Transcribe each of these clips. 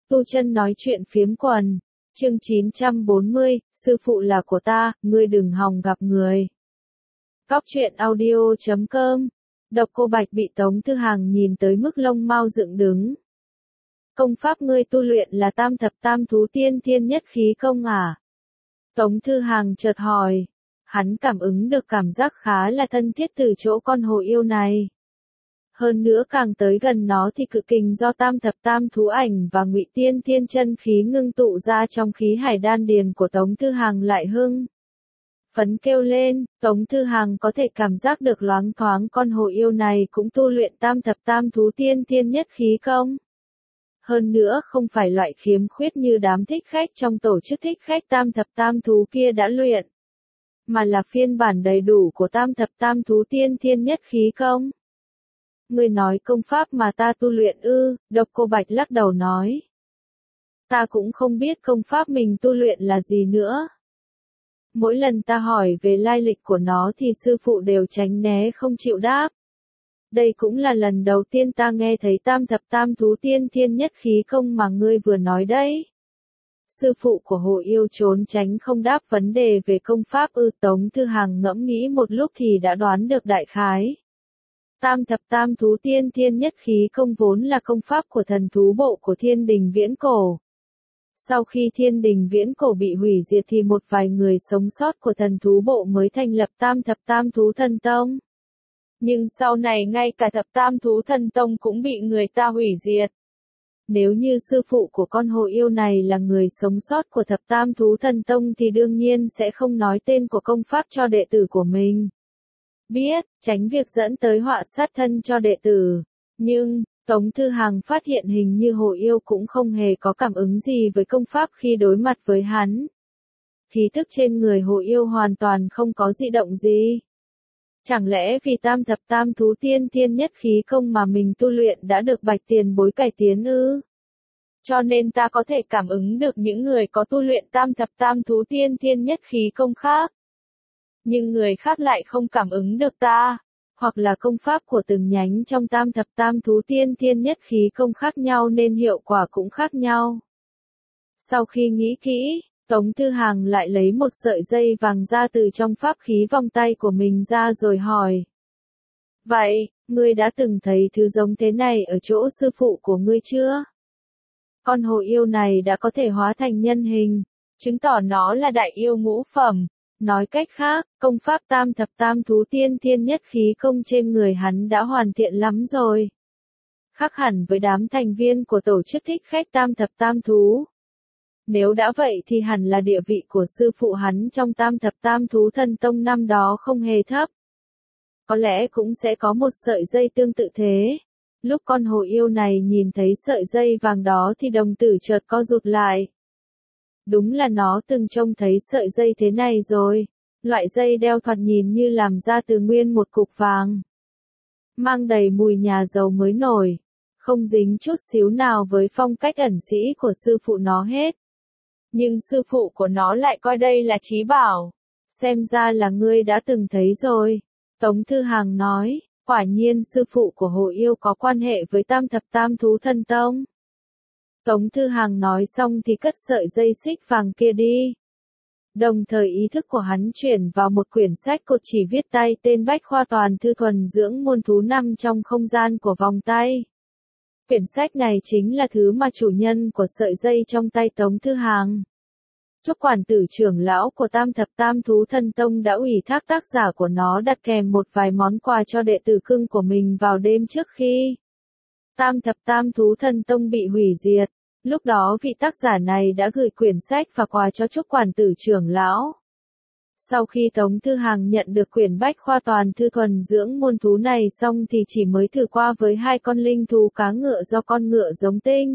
Tu Chân nói chuyện phiếm quần. Chương 940, sư phụ là của ta, ngươi đừng hòng gặp người. Cóc truyện audio.com. Độc Cô Bạch bị Tống Thư Hàng nhìn tới mức lông mao dựng đứng. Công pháp ngươi tu luyện là Tam Thập Tam Thú Tiên Thiên Nhất Khí công à? Tống Thư Hàng chợt hỏi. Hắn cảm ứng được cảm giác khá là thân thiết từ chỗ con hồ yêu này. Hơn nữa càng tới gần nó thì cự kình do Tam Thập Tam Thú Ảnh và Ngụy Tiên Thiên chân khí ngưng tụ ra trong khí hải đan điền của Tống Thư Hàng lại hưng phấn kêu lên. Tống Thư Hàng có thể cảm giác được loáng thoáng con hồ yêu này cũng tu luyện Tam Thập Tam Thú Tiên Thiên Nhất Khí công. Hơn nữa không phải loại khiếm khuyết như đám thích khách trong tổ chức thích khách Tam Thập Tam Thú kia đã luyện, mà là phiên bản đầy đủ của Tam Thập Tam Thú Tiên Thiên Nhất Khí công. Ngươi nói công pháp mà ta tu luyện ư? Độc Cô Bạch lắc đầu nói. Ta cũng không biết công pháp mình tu luyện là gì nữa. Mỗi lần ta hỏi về lai lịch của nó thì sư phụ đều tránh né không chịu đáp. Đây cũng là lần đầu tiên ta nghe thấy Tam Thập Tam Thú Tiên Thiên Nhất Khí công mà ngươi vừa nói đấy. Sư phụ của hồ yêu trốn tránh không đáp vấn đề về công pháp ư? Tống Thư Hàng ngẫm nghĩ một lúc thì đã đoán được đại khái. Tam Thập Tam Thú Tiên Thiên Nhất Khí công vốn là công pháp của thần thú bộ của Thiên Đình Viễn Cổ. Sau khi Thiên Đình Viễn Cổ bị hủy diệt thì một vài người sống sót của thần thú bộ mới thành lập Tam Thập Tam Thú Thần Tông. Nhưng sau này ngay cả Thập Tam Thú Thần Tông cũng bị người ta hủy diệt. Nếu như sư phụ của con hồ yêu này là người sống sót của Thập Tam Thú Thần Tông thì đương nhiên sẽ không nói tên của công pháp cho đệ tử của mình biết, tránh việc dẫn tới họa sát thân cho đệ tử. Nhưng, Tống Thư Hàng phát hiện hình như hồ yêu cũng không hề có cảm ứng gì với công pháp khi đối mặt với hắn. Khí tức trên người hồ yêu hoàn toàn không có dị động gì. Chẳng lẽ vì Tam Thập Tam Thú Tiên Thiên Nhất Khí công mà mình tu luyện đã được Bạch tiền bối cải tiến ư? Cho nên ta có thể cảm ứng được những người có tu luyện Tam Thập Tam Thú Tiên Thiên Nhất Khí công khác. Nhưng người khác lại không cảm ứng được ta, hoặc là công pháp của từng nhánh trong Tam Thập Tam Thú Tiên Thiên Nhất Khí công khác nhau nên hiệu quả cũng khác nhau. Sau khi nghĩ kỹ, Tống Thư Hàng lại lấy một sợi dây vàng ra từ trong pháp khí vòng tay của mình ra rồi hỏi. Vậy, ngươi đã từng thấy thứ giống thế này ở chỗ sư phụ của ngươi chưa? Con hồ yêu này đã có thể hóa thành nhân hình, chứng tỏ nó là đại yêu ngũ phẩm. Nói cách khác, công pháp Tam Thập Tam Thú Tiên Thiên Nhất Khí công trên người hắn đã hoàn thiện lắm rồi. Khác hẳn với đám thành viên của tổ chức thích khách Tam Thập Tam Thú. Nếu đã vậy thì hẳn là địa vị của sư phụ hắn trong Tam Thập Tam Thú Thần Tông năm đó không hề thấp. Có lẽ cũng sẽ có một sợi dây tương tự thế. Lúc con hồ yêu này nhìn thấy sợi dây vàng đó thì đồng tử chợt co rụt lại. Đúng là nó từng trông thấy sợi dây thế này rồi. Loại dây đeo thoạt nhìn như làm ra từ nguyên một cục vàng. Mang đầy mùi nhà giàu mới nổi. Không dính chút xíu nào với phong cách ẩn sĩ của sư phụ nó hết. Nhưng sư phụ của nó lại coi đây là trí bảo. Xem ra là ngươi đã từng thấy rồi. Tống Thư Hàng nói, quả nhiên sư phụ của hồ yêu có quan hệ với Tam Thập Tam Thú Thần Tông. Tống Thư Hàng nói xong thì cất sợi dây xích vàng kia đi. Đồng thời ý thức của hắn chuyển vào một quyển sách cột chỉ viết tay tên Bách Khoa Toàn Thư Thuần Dưỡng Muôn Thú nằm trong không gian của vòng tay. Quyển sách này chính là thứ mà chủ nhân của sợi dây trong tay Tống Thư Hàng. Chúc quản tử trưởng lão của Tam Thập Tam Thú Thần Tông đã ủy thác tác giả của nó đặt kèm một vài món quà cho đệ tử cưng của mình vào đêm trước khi Tam Thập Tam Thú Thần Tông bị hủy diệt. Lúc đó vị tác giả này đã gửi quyển sách và quà cho Chúc quản tử trưởng lão. Sau khi Tống Thư Hàng nhận được quyển Bách Khoa Toàn Thư Thuần Dưỡng Muôn Thú này xong thì chỉ mới thử qua với hai con linh thú cá ngựa do con ngựa giống tinh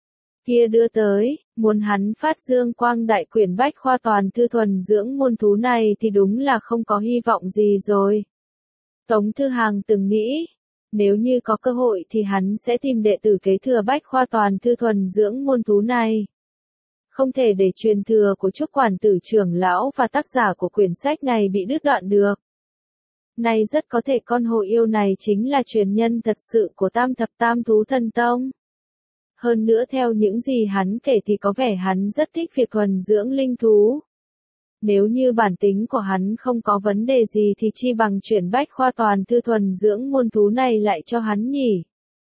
kia đưa tới, muốn hắn phát dương quang đại quyển Bách Khoa Toàn Thư Thuần Dưỡng Muôn Thú này thì đúng là không có hy vọng gì rồi. Tống Thư Hàng từng nghĩ, nếu như có cơ hội thì hắn sẽ tìm đệ tử kế thừa Bách Khoa Toàn Thư Thuần Dưỡng Muôn Thú này. Không thể để truyền thừa của Chúc quản tử trưởng lão và tác giả của quyển sách này bị đứt đoạn được. Này rất có thể con hồ yêu này chính là truyền nhân thật sự của Tam Thập Tam Thú Thần Tông. Hơn nữa theo những gì hắn kể thì có vẻ hắn rất thích việc thuần dưỡng linh thú. Nếu như bản tính của hắn không có vấn đề gì thì chi bằng chuyển bách khoa toàn thư thuần dưỡng môn thú này lại cho hắn nhỉ.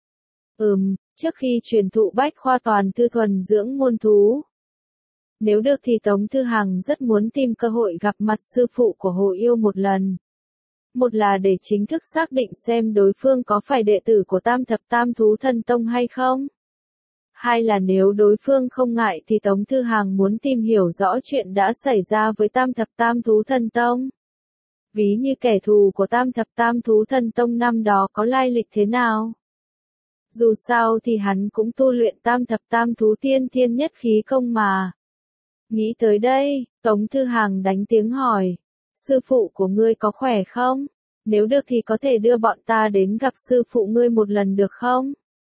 Trước khi truyền thụ bách khoa toàn thư thuần dưỡng môn thú. Nếu được thì Tống Thư Hằng rất muốn tìm cơ hội gặp mặt sư phụ của Hồ Yêu một lần. Một là để chính thức xác định xem đối phương có phải đệ tử của Tam Thập Tam Thú Thần Tông hay không. Hai là nếu đối phương không ngại thì Tống Thư Hằng muốn tìm hiểu rõ chuyện đã xảy ra với Tam Thập Tam Thú Thần Tông. Ví như kẻ thù của Tam Thập Tam Thú Thần Tông năm đó có lai lịch thế nào. Dù sao thì hắn cũng tu luyện Tam Thập Tam Thú Tiên Thiên Nhất Khí Công mà. Nghĩ tới đây, Tống Thư Hằng đánh tiếng hỏi. Sư phụ của ngươi có khỏe không? Nếu được thì có thể đưa bọn ta đến gặp sư phụ ngươi một lần được không?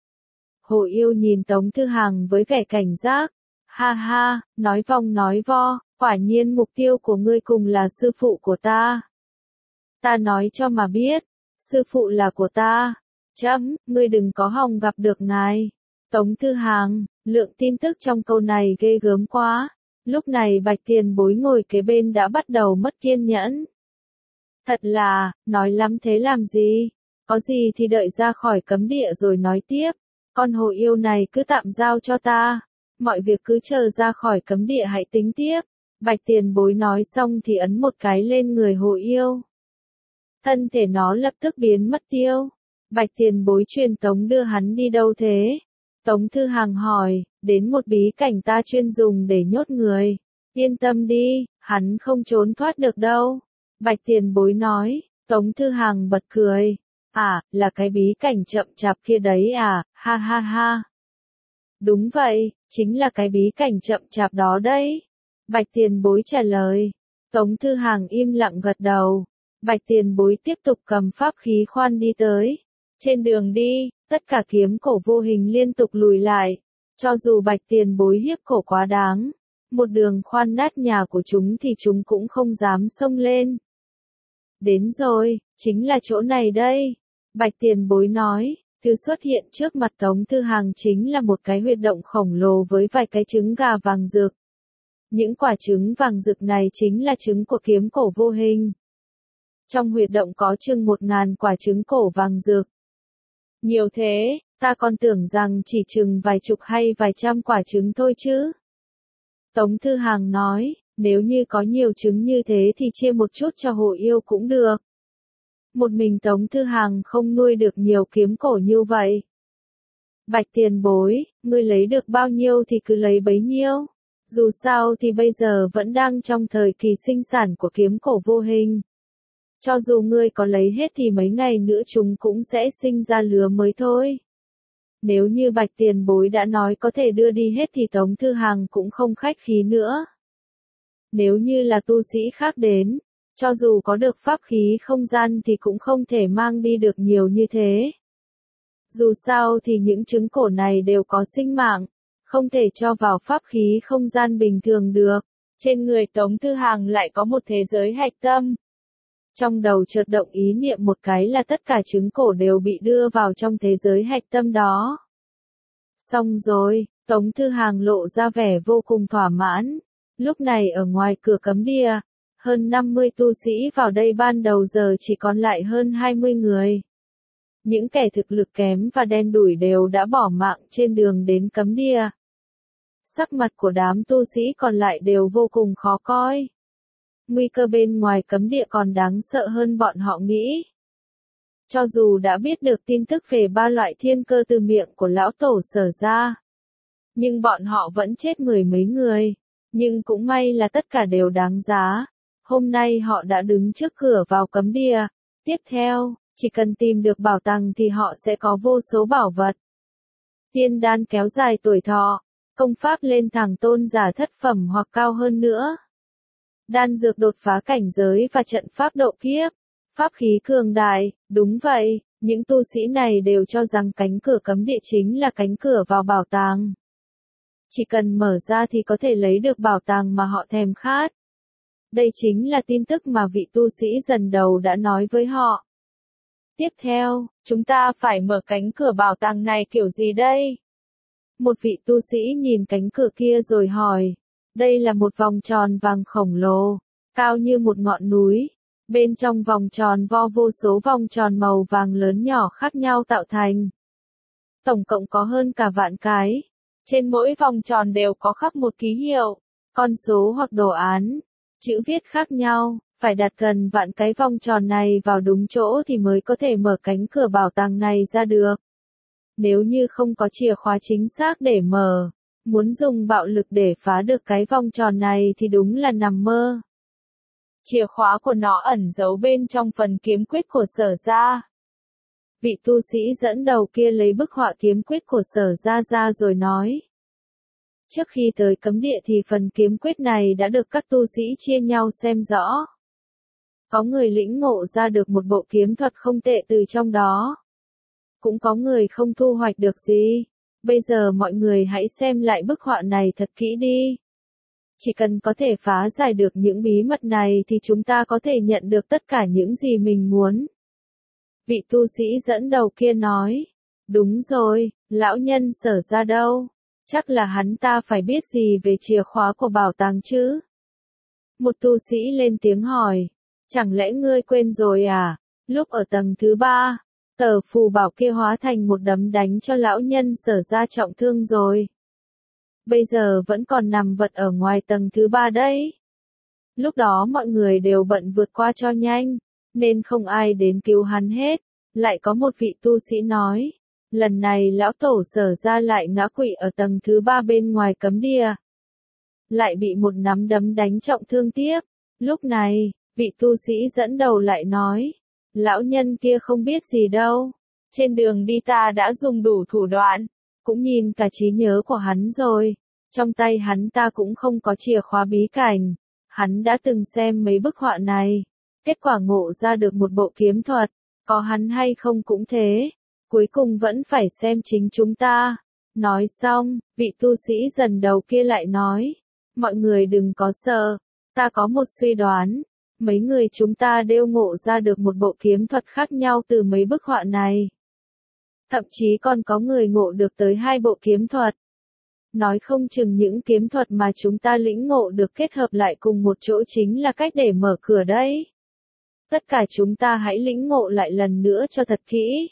Hồ Yêu nhìn Tống Thư Hằng với vẻ cảnh giác. Ha ha, nói vòng nói vo, quả nhiên mục tiêu của ngươi cùng là sư phụ của ta. Ta nói cho mà biết, sư phụ là của ta. Ngươi đừng có hòng gặp được ngài. Tống Thư Hằng, lượng tin tức trong câu này ghê gớm quá. Lúc này Bạch Tiền Bối ngồi kế bên đã bắt đầu mất kiên nhẫn. Thật là, nói lắm thế làm gì? Có gì thì đợi ra khỏi cấm địa rồi nói tiếp. Con Hồ Yêu này cứ tạm giao cho ta. Mọi việc cứ chờ ra khỏi cấm địa hãy tính tiếp. Bạch Tiền Bối nói xong thì ấn một cái lên người Hồ Yêu. Thân thể nó lập tức biến mất tiêu. Bạch Tiền Bối truyền tống đưa hắn đi đâu thế? Tống Thư Hằng hỏi, đến một bí cảnh ta chuyên dùng để nhốt người. Yên tâm đi, hắn không trốn thoát được đâu. Bạch Tiền Bối nói, Tống Thư Hằng bật cười. À, là cái bí cảnh chậm chạp kia đấy à, ha ha ha. Đúng vậy, chính là cái bí cảnh chậm chạp đó đấy. Bạch Tiền Bối trả lời. Tống Thư Hằng im lặng gật đầu. Bạch Tiền Bối tiếp tục cầm pháp khí khoan đi tới. Trên đường đi, tất cả kiếm cổ vô hình liên tục lùi lại. Cho dù Bạch Tiền Bối hiếp cổ quá đáng, một đường khoan nát nhà của chúng thì chúng cũng không dám xông lên. Đến rồi, chính là chỗ này đây. Bạch Tiền Bối nói, thứ xuất hiện trước mặt Tống Thư Hằng chính là một cái huyệt động khổng lồ với vài cái trứng gà vàng rực. Những quả trứng vàng rực này chính là trứng của kiếm cổ vô hình. Trong huyệt động có chừng 1000 quả trứng cổ vàng rực. Nhiều thế, ta còn tưởng rằng chỉ chừng vài chục hay vài trăm quả trứng thôi chứ. Tống Thư Hằng nói, nếu như có nhiều trứng như thế thì chia một chút cho Hồ Yêu cũng được. Một mình Tống Thư Hằng không nuôi được nhiều kiếm cổ như vậy. Bạch Tiền Bối, ngươi lấy được bao nhiêu thì cứ lấy bấy nhiêu. Dù sao thì bây giờ vẫn đang trong thời kỳ sinh sản của kiếm cổ vô hình. Cho dù ngươi có lấy hết thì mấy ngày nữa chúng cũng sẽ sinh ra lứa mới thôi. Nếu như Bạch Tiền Bối đã nói có thể đưa đi hết thì Tống Thư Hằng cũng không khách khí nữa. Nếu như là tu sĩ khác đến, cho dù có được pháp khí không gian thì cũng không thể mang đi được nhiều như thế. Dù sao thì những trứng cổ này đều có sinh mạng, không thể cho vào pháp khí không gian bình thường được. Trên người Tống Thư Hằng lại có một thế giới hạch tâm. Trong đầu chợt động ý niệm một cái là tất cả trứng cổ đều bị đưa vào trong thế giới hạch tâm đó. Xong rồi, Tống Thư Hằng lộ ra vẻ vô cùng thỏa mãn. Lúc này ở ngoài cửa cấm địa, hơn 50 tu sĩ vào đây ban đầu giờ chỉ còn lại hơn 20 người. Những kẻ thực lực kém và đen đủi đều đã bỏ mạng trên đường đến cấm địa. Sắc mặt của đám tu sĩ còn lại đều vô cùng khó coi. Nguy cơ bên ngoài cấm địa còn đáng sợ hơn bọn họ nghĩ. Cho dù đã biết được tin tức về 3 loại thiên cơ từ miệng của lão tổ Sở ra, nhưng bọn họ vẫn chết mười mấy người. Nhưng cũng may là tất cả đều đáng giá. Hôm nay họ đã đứng trước cửa vào cấm địa. Tiếp theo, chỉ cần tìm được bảo tàng thì họ sẽ có vô số bảo vật. Tiên đan kéo dài tuổi thọ, công pháp lên thẳng tôn giả thất phẩm hoặc cao hơn nữa. Đan dược đột phá cảnh giới và trận pháp độ kiếp. Pháp khí cường đại, đúng vậy, những tu sĩ này đều cho rằng cánh cửa cấm địa chính là cánh cửa vào bảo tàng. Chỉ cần mở ra thì có thể lấy được bảo tàng mà họ thèm khát. Đây chính là tin tức mà vị tu sĩ dần đầu đã nói với họ. Tiếp theo, chúng ta phải mở cánh cửa bảo tàng này kiểu gì đây? Một vị tu sĩ nhìn cánh cửa kia rồi hỏi. Đây là một vòng tròn vàng khổng lồ, cao như một ngọn núi. Bên trong vòng tròn vo vô số vòng tròn màu vàng lớn nhỏ khác nhau tạo thành. Tổng cộng có hơn cả vạn cái. Trên mỗi vòng tròn đều có khắc một ký hiệu, con số hoặc đồ án, chữ viết khác nhau. Phải đặt gần vạn cái vòng tròn này vào đúng chỗ thì mới có thể mở cánh cửa bảo tàng này ra được. Nếu như không có chìa khóa chính xác để mở, muốn dùng bạo lực để phá được cái vòng tròn này thì đúng là nằm mơ. Chìa khóa của nó ẩn giấu bên trong phần kiếm quyết của Sở gia. Vị tu sĩ dẫn đầu kia lấy bức họa kiếm quyết của Sở gia ra rồi nói. Trước khi tới cấm địa thì phần kiếm quyết này đã được các tu sĩ chia nhau xem rõ. Có người lĩnh ngộ ra được một bộ kiếm thuật không tệ từ trong đó. Cũng có người không thu hoạch được gì. Bây giờ mọi người hãy xem lại bức họa này thật kỹ đi. Chỉ cần có thể phá giải được những bí mật này thì chúng ta có thể nhận được tất cả những gì mình muốn. Vị tu sĩ dẫn đầu kia nói. Đúng rồi, lão nhân Sở gia đâu? Chắc là hắn ta phải biết gì về chìa khóa của bảo tàng chứ? Một tu sĩ lên tiếng hỏi. Chẳng lẽ ngươi quên rồi à? Lúc ở tầng thứ 3, tờ phù bảo kia hóa thành một đấm đánh cho lão nhân Sở gia trọng thương rồi. Bây giờ vẫn còn nằm vật ở ngoài tầng thứ 3 đấy. Lúc đó mọi người đều bận vượt qua cho nhanh, nên không ai đến cứu hắn hết. Lại có một vị tu sĩ nói, lần này lão tổ Sở gia lại ngã quỵ ở tầng thứ 3 bên ngoài cấm địa. Lại bị một nắm đấm đánh trọng thương tiếp. Lúc này, vị tu sĩ dẫn đầu lại nói, lão nhân kia không biết gì đâu. Trên đường đi ta đã dùng đủ thủ đoạn, cũng nhìn cả trí nhớ của hắn rồi. Trong tay hắn ta cũng không có chìa khóa bí cảnh. Hắn đã từng xem mấy bức họa này. Kết quả ngộ ra được một bộ kiếm thuật. Có hắn hay không cũng thế. Cuối cùng vẫn phải xem chính chúng ta. Nói xong, vị tu sĩ dần đầu kia lại nói. Mọi người đừng có sợ. Ta có một suy đoán. Mấy người chúng ta đều ngộ ra được một bộ kiếm thuật khác nhau từ mấy bức họa này. Thậm chí còn có người ngộ được tới 2 bộ kiếm thuật. Nói không chừng những kiếm thuật mà chúng ta lĩnh ngộ được kết hợp lại cùng một chỗ chính là cách để mở cửa đấy. Tất cả chúng ta hãy lĩnh ngộ lại lần nữa cho thật kỹ.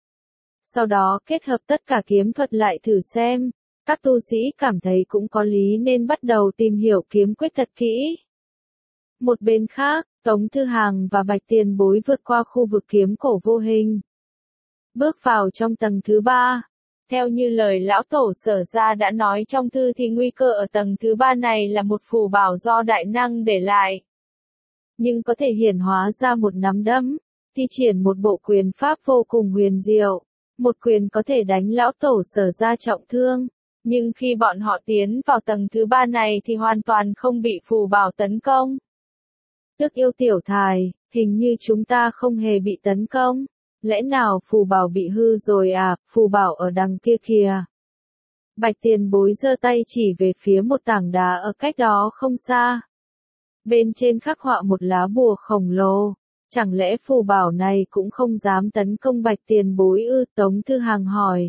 Sau đó kết hợp tất cả kiếm thuật lại thử xem. Các tu sĩ cảm thấy cũng có lý nên bắt đầu tìm hiểu kiếm quyết thật kỹ. Một bên khác, Tống Thư Hàng và Bạch Tiền Bối vượt qua khu vực kiếm cổ vô hình. Bước vào trong tầng thứ 3. Theo như lời lão tổ Sở gia đã nói trong thư thì nguy cơ ở tầng thứ 3 này là một phù bảo do đại năng để lại. Nhưng có thể hiển hóa ra một nắm đấm, thi triển một bộ quyền pháp vô cùng huyền diệu. Một quyền có thể đánh lão tổ Sở gia trọng thương. Nhưng khi bọn họ tiến vào tầng thứ 3 này thì hoàn toàn không bị phù bảo tấn công. Tước Yêu tiểu thài, hình như chúng ta không hề bị tấn công. Lẽ nào phù bảo bị hư rồi à, phù bảo ở đằng kia kìa. Bạch Tiền Bối giơ tay chỉ về phía một tảng đá ở cách đó không xa. Bên trên khắc họa một lá bùa khổng lồ. Chẳng lẽ phù bảo này cũng không dám tấn công Bạch Tiền Bối ư? Tống Thư Hàng hỏi.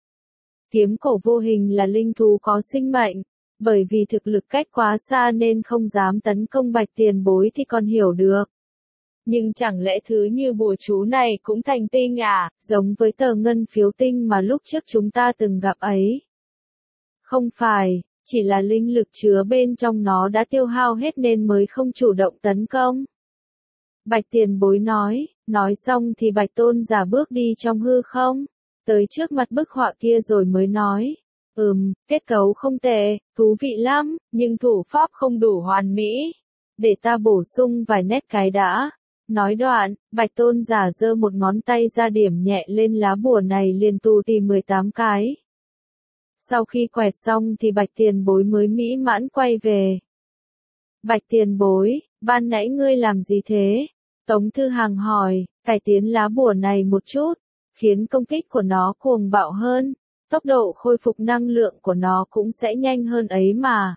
Kiếm cổ vô hình là linh thú có sinh mệnh. Bởi vì thực lực cách quá xa nên không dám tấn công Bạch Tiền Bối thì còn hiểu được. Nhưng chẳng lẽ thứ như bùa chú này cũng thành tinh à, giống với tờ ngân phiếu tinh mà lúc trước chúng ta từng gặp ấy? Không phải, chỉ là linh lực chứa bên trong nó đã tiêu hao hết nên mới không chủ động tấn công. Bạch Tiền Bối nói xong thì Bạch Tôn giả bước đi trong hư không, tới trước mặt bức họa kia rồi mới nói. Kết cấu không tệ, thú vị lắm, nhưng thủ pháp không đủ hoàn mỹ. Để ta bổ sung vài nét cái đã. Nói đoạn, Bạch Tôn giả giơ một ngón tay ra điểm nhẹ lên lá bùa này liền tù tì 18 cái. Sau khi quẹt xong thì Bạch Tiền Bối mới mỹ mãn quay về. Bạch Tiền Bối, ban nãy ngươi làm gì thế? Tống Thư Hàng hỏi, cải tiến lá bùa này một chút, khiến công kích của nó cuồng bạo hơn, tốc độ khôi phục năng lượng của nó cũng sẽ nhanh hơn ấy mà.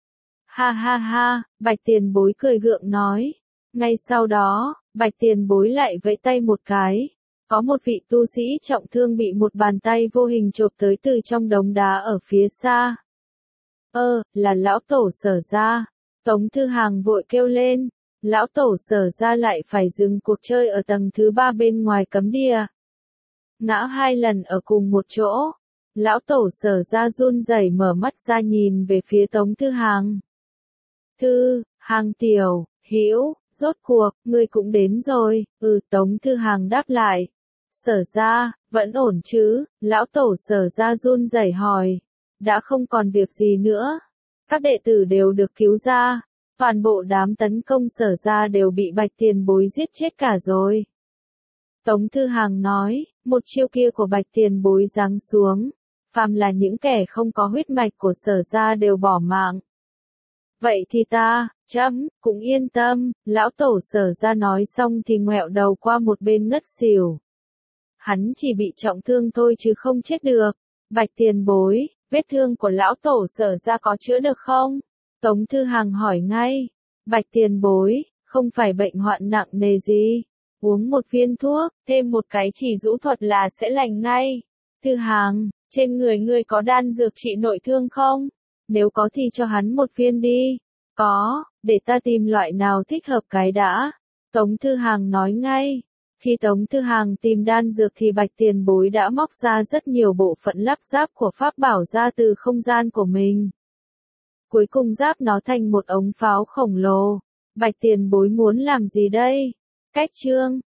Ha ha ha, Bạch Tiền Bối cười gượng nói. Ngay sau đó, Bạch Tiền Bối lại vẫy tay một cái. Có một vị tu sĩ trọng thương bị một bàn tay vô hình chộp tới từ trong đống đá ở phía xa. Là lão tổ Sở gia. Tống Thư Hàng vội kêu lên. Lão tổ Sở gia lại phải dừng cuộc chơi ở tầng thứ 3 bên ngoài cấm địa. Ngã 2 lần ở cùng một chỗ. Lão tổ Sở gia run rẩy mở mắt ra nhìn về phía Tống Thư Hàng. Thư Hàng tiểu, hữu, rốt cuộc, ngươi cũng đến rồi. Tống Thư Hàng đáp lại. Sở gia, vẫn ổn chứ? Lão tổ Sở gia run rẩy hỏi. Đã không còn việc gì nữa. Các đệ tử đều được cứu ra. Toàn bộ đám tấn công Sở gia đều bị Bạch Tiền Bối giết chết cả rồi. Tống Thư Hàng nói, một chiêu kia của Bạch Tiền Bối giáng xuống. Phàm là những kẻ không có huyết mạch của Sở gia đều bỏ mạng. Vậy thì ta, cũng yên tâm. Lão tổ Sở gia nói xong thì ngoẹo đầu qua một bên ngất xỉu. Hắn chỉ bị trọng thương thôi chứ không chết được. Bạch Tiền Bối, vết thương của lão tổ Sở gia có chữa được không? Tống Thư Hàng hỏi ngay. Bạch Tiền Bối, không phải bệnh hoạn nặng nề gì. Uống một viên thuốc, thêm một cái chỉ rũ thuật là sẽ lành ngay. Thư Hàng, trên người ngươi có đan dược trị nội thương không? Nếu có thì cho hắn một viên đi. Có, để ta tìm loại nào thích hợp cái đã. Tống Thư Hàng nói ngay. Khi Tống Thư Hàng tìm đan dược thì Bạch Tiền Bối đã móc ra rất nhiều bộ phận lắp ráp của pháp bảo ra từ không gian của mình. Cuối cùng ráp nó thành một ống pháo khổng lồ. Bạch Tiền Bối muốn làm gì đây? Cách chương